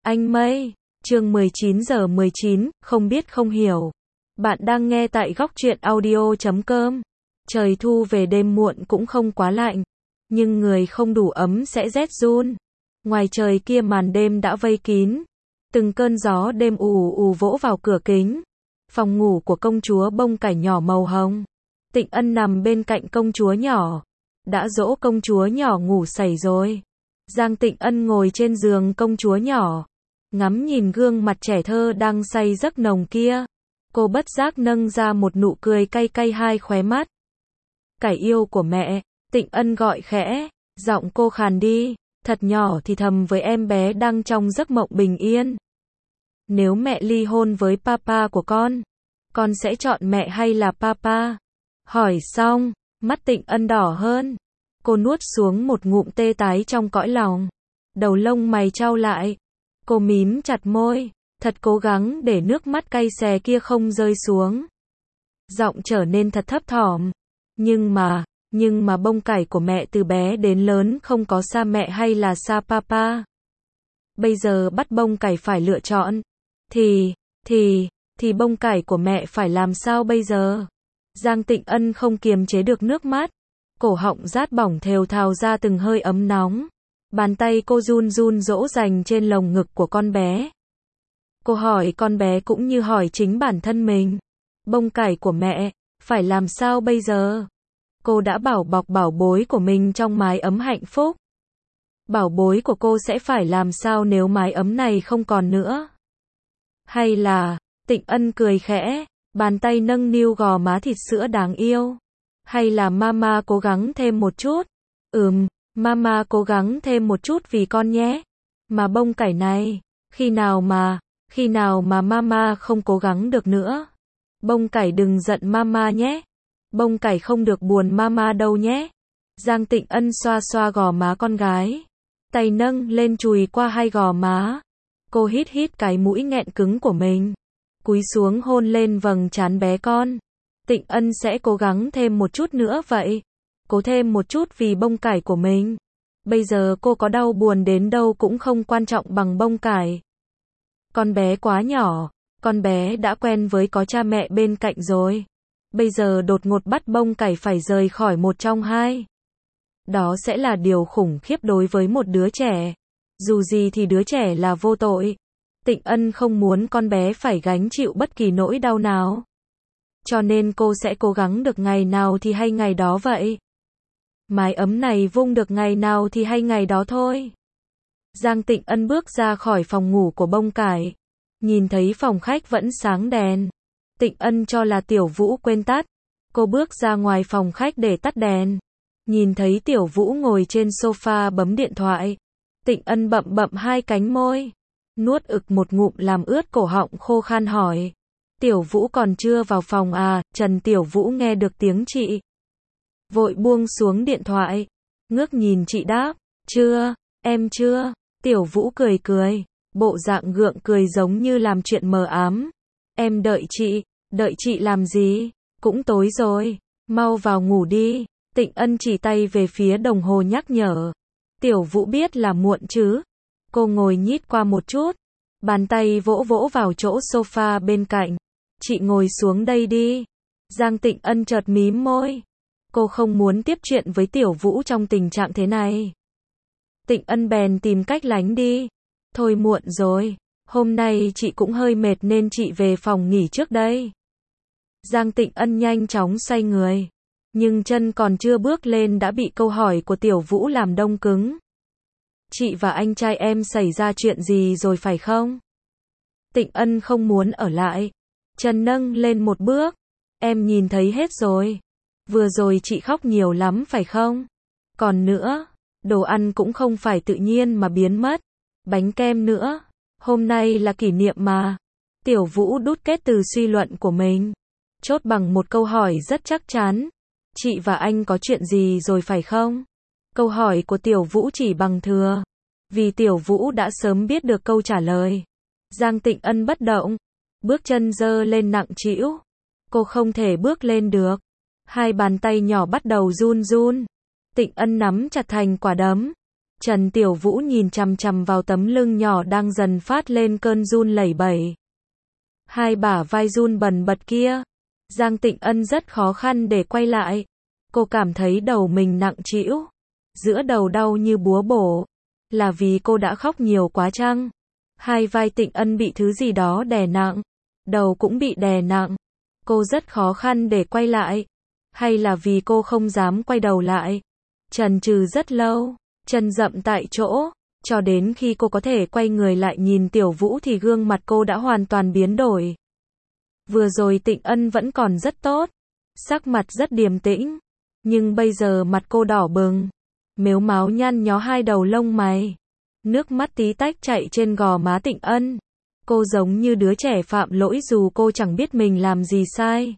Anh Mây, chương 19 giờ 19, không biết không hiểu. Bạn đang nghe tại góc truyện audio.com. Trời thu về đêm muộn cũng không quá lạnh, nhưng người không đủ ấm sẽ rét run. Ngoài trời kia màn đêm đã vây kín, từng cơn gió đêm ù ù vỗ vào cửa kính. Phòng ngủ của công chúa bông cải nhỏ màu hồng. Tịnh Ân nằm bên cạnh công chúa nhỏ. Đã dỗ công chúa nhỏ ngủ sẩy rồi. Giang Tịnh Ân ngồi trên giường công chúa nhỏ, ngắm nhìn gương mặt trẻ thơ đang say giấc nồng kia. Cô bất giác nâng ra một nụ cười cay cay hai khóe mắt. Cải yêu của mẹ, Tịnh Ân gọi khẽ, giọng cô khàn đi, thật nhỏ thì thầm với em bé đang trong giấc mộng bình yên. Nếu mẹ ly hôn với papa của con sẽ chọn mẹ hay là papa? Hỏi xong, mắt Tịnh Ân đỏ hơn. Cô nuốt xuống một ngụm tê tái trong cõi lòng. Đầu lông mày chau lại. Cô mím chặt môi, thật cố gắng để nước mắt cay xè kia không rơi xuống. Giọng trở nên thật thấp thỏm. Nhưng mà bông cải của mẹ từ bé đến lớn không có xa mẹ hay là xa papa. Bây giờ bắt bông cải phải lựa chọn. Thì bông cải của mẹ phải làm sao bây giờ? Giang Tịnh Ân không kiềm chế được nước mắt. Cổ họng rát bỏng thều thào ra từng hơi ấm nóng. Bàn tay cô run run dỗ dành trên lồng ngực của con bé. Cô hỏi con bé cũng như hỏi chính bản thân mình. Bông cải của mẹ, phải làm sao bây giờ? Cô đã bảo bọc bảo bối của mình trong mái ấm hạnh phúc. Bảo bối của cô sẽ phải làm sao nếu mái ấm này không còn nữa? Hay là, Tịnh Ân cười khẽ, bàn tay nâng niu gò má thịt sữa đáng yêu. Hay là mama cố gắng thêm một chút? Mama cố gắng thêm một chút vì con nhé. Mà bông cải này, khi nào mà mama không cố gắng được nữa? Bông cải đừng giận mama nhé. Bông cải không được buồn mama đâu nhé. Giang Tịnh Ân xoa xoa gò má con gái. Tay nâng lên chùi qua hai gò má. Cô hít cái mũi nghẹn cứng của mình. Cúi xuống hôn lên vầng trán bé con. Tịnh Ân sẽ cố gắng thêm một chút nữa vậy. Cố thêm một chút vì bông cải của mình. Bây giờ cô có đau buồn đến đâu cũng không quan trọng bằng bông cải. Con bé quá nhỏ, con bé đã quen với có cha mẹ bên cạnh rồi. Bây giờ đột ngột bắt bông cải phải rời khỏi một trong hai. Đó sẽ là điều khủng khiếp đối với một đứa trẻ. Dù gì thì đứa trẻ là vô tội. Tịnh Ân không muốn con bé phải gánh chịu bất kỳ nỗi đau nào. Cho nên cô sẽ cố gắng được ngày nào thì hay ngày đó vậy. Mái ấm này vung được ngày nào thì hay ngày đó thôi. Giang Tịnh Ân bước ra khỏi phòng ngủ của bông cải. Nhìn thấy phòng khách vẫn sáng đèn. Tịnh Ân cho là Tiểu Vũ quên tắt. Cô bước ra ngoài phòng khách để tắt đèn. Nhìn thấy Tiểu Vũ ngồi trên sofa bấm điện thoại. Tịnh Ân bậm bậm hai cánh môi. Nuốt ực một ngụm làm ướt cổ họng khô khan hỏi. Tiểu Vũ còn chưa vào phòng à? Trần Tiểu Vũ nghe được tiếng chị. Vội buông xuống điện thoại. Ngước nhìn chị đáp. Chưa, em chưa. Tiểu Vũ cười cười. Bộ dạng gượng cười giống như làm chuyện mờ ám. Em đợi chị làm gì? Cũng tối rồi. Mau vào ngủ đi. Tịnh Ân chỉ tay về phía đồng hồ nhắc nhở. Tiểu Vũ biết là muộn chứ. Cô ngồi nhít qua một chút. Bàn tay vỗ vỗ vào chỗ sofa bên cạnh. Chị ngồi xuống đây đi. Giang Tịnh Ân chợt mím môi. Cô không muốn tiếp chuyện với Tiểu Vũ trong tình trạng thế này. Tịnh Ân bèn tìm cách lánh đi. Thôi muộn rồi. Hôm nay chị cũng hơi mệt nên chị về phòng nghỉ trước đây. Giang Tịnh Ân nhanh chóng xoay người. Nhưng chân còn chưa bước lên đã bị câu hỏi của Tiểu Vũ làm đông cứng. Chị và anh trai em xảy ra chuyện gì rồi phải không? Tịnh Ân không muốn ở lại. Chân nâng lên một bước. Em nhìn thấy hết rồi. Vừa rồi chị khóc nhiều lắm phải không? Còn nữa, đồ ăn cũng không phải tự nhiên mà biến mất. Bánh kem nữa. Hôm nay là kỷ niệm mà. Tiểu Vũ đút kết từ suy luận của mình. Chốt bằng một câu hỏi rất chắc chắn. Chị và anh có chuyện gì rồi phải không? Câu hỏi của Tiểu Vũ chỉ bằng thừa. Vì Tiểu Vũ đã sớm biết được câu trả lời. Giang Tịnh Ân bất động. Bước chân giơ lên nặng trĩu. Cô không thể bước lên được. Hai bàn tay nhỏ bắt đầu run run. Tịnh Ân nắm chặt thành quả đấm. Trần Tiểu Vũ nhìn chằm chằm vào tấm lưng nhỏ đang dần phát lên cơn run lẩy bẩy. Hai bả vai run bần bật kia. Giang Tịnh Ân rất khó khăn để quay lại. Cô cảm thấy đầu mình nặng trĩu. Giữa đầu đau như búa bổ. Là vì cô đã khóc nhiều quá chăng? Hai vai Tịnh Ân bị thứ gì đó đè nặng. Đầu cũng bị đè nặng. Cô rất khó khăn để quay lại. Hay là vì cô không dám quay đầu lại? Chần chừ rất lâu. Chân dậm tại chỗ. Cho đến khi cô có thể quay người lại nhìn Tiểu Vũ thì gương mặt cô đã hoàn toàn biến đổi. Vừa rồi Tịnh Ân vẫn còn rất tốt. Sắc mặt rất điềm tĩnh. Nhưng bây giờ mặt cô đỏ bừng. Mếu máo nhăn nhó hai đầu lông mày. Nước mắt tí tách chạy trên gò má Tịnh Ân. Cô giống như đứa trẻ phạm lỗi dù cô chẳng biết mình làm gì sai.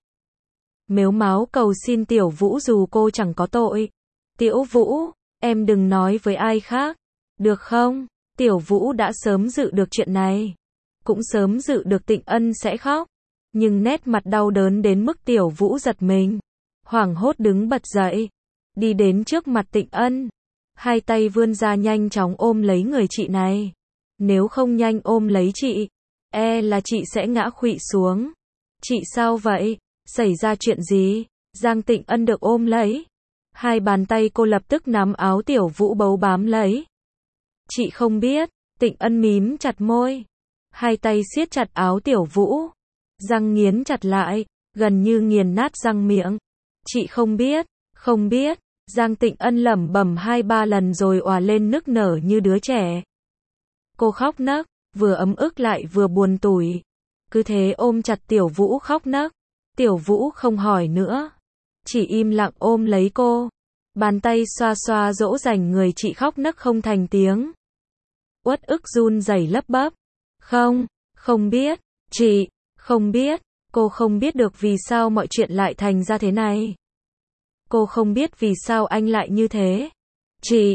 Mếu máo cầu xin Tiểu Vũ dù cô chẳng có tội. Tiểu Vũ, em đừng nói với ai khác. Được không? Tiểu Vũ đã sớm dự được chuyện này. Cũng sớm dự được Tịnh Ân sẽ khóc. Nhưng nét mặt đau đớn đến mức Tiểu Vũ giật mình. Hoảng hốt đứng bật dậy. Đi đến trước mặt Tịnh Ân. Hai tay vươn ra nhanh chóng ôm lấy người chị này. Nếu không nhanh ôm lấy chị, là chị sẽ ngã khuỵu xuống. Chị sao vậy? Xảy ra chuyện gì? Giang Tịnh Ân được ôm lấy. Hai bàn tay cô lập tức nắm áo Tiểu Vũ bấu bám lấy. Chị không biết. Tịnh Ân mím chặt môi. Hai tay siết chặt áo Tiểu Vũ. Răng nghiến chặt lại, gần như nghiền nát răng miệng. Chị không biết, không biết. Giang Tịnh Ân lẩm bẩm 2-3 lần rồi òa lên nức nở như đứa trẻ. Cô khóc nấc, vừa ấm ức lại vừa buồn tủi. Cứ thế ôm chặt Tiểu Vũ khóc nấc. Tiểu Vũ không hỏi nữa. Chỉ im lặng ôm lấy cô. Bàn tay xoa xoa dỗ dành người chị khóc nấc không thành tiếng. Uất ức run rẩy lấp bấp. Không biết. Chị, không biết. Cô không biết được vì sao mọi chuyện lại thành ra thế này. Cô không biết vì sao anh lại như thế. Chị,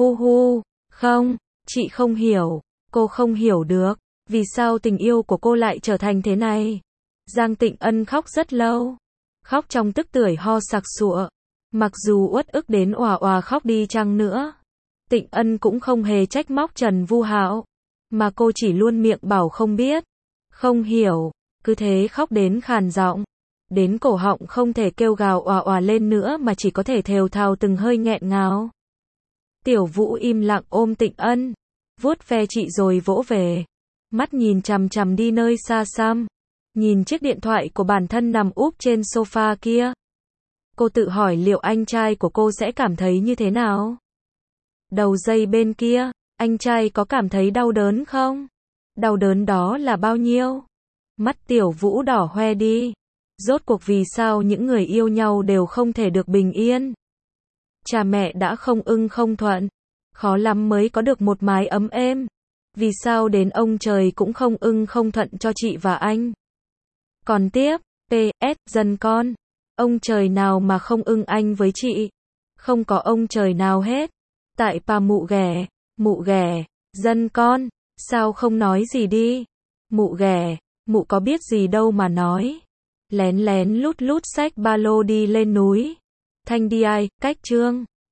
không, chị không hiểu. Cô không hiểu được. Vì sao tình yêu của cô lại trở thành thế này. Giang Tịnh Ân khóc rất lâu. Khóc trong tức tưởi ho sặc sụa. Mặc dù uất ức đến òa òa khóc đi chăng nữa. Tịnh Ân cũng không hề trách móc Trần Vu Hạo. Mà cô chỉ luôn miệng bảo không biết. Không hiểu. Cứ thế khóc đến khàn giọng. Đến cổ họng không thể kêu gào òa òa lên nữa mà chỉ có thể thều thào từng hơi nghẹn ngào. Tiểu Vũ im lặng ôm Tịnh Ân. Vuốt ve chị rồi vỗ về. Mắt nhìn chằm chằm đi nơi xa xăm. Nhìn chiếc điện thoại của bản thân nằm úp trên sofa kia. Cô tự hỏi liệu anh trai của cô sẽ cảm thấy như thế nào? Đầu dây bên kia, anh trai có cảm thấy đau đớn không? Đau đớn đó là bao nhiêu? Mắt Tiểu Vũ đỏ hoe đi. Rốt cuộc vì sao những người yêu nhau đều không thể được bình yên? Cha mẹ đã không ưng không thuận. Khó lắm mới có được một mái ấm êm. Vì sao đến ông trời cũng không ưng không thuận cho chị và anh? Còn tiếp, PS, dân con. Ông trời nào mà không ưng anh với chị? Không có ông trời nào hết. Tại pa mụ ghẻ, dân con, sao không nói gì đi? Mụ ghẻ, mụ có biết gì đâu mà nói. Lén lén lút lút xách ba lô đi lên núi. Thanh đi ai, cách chương.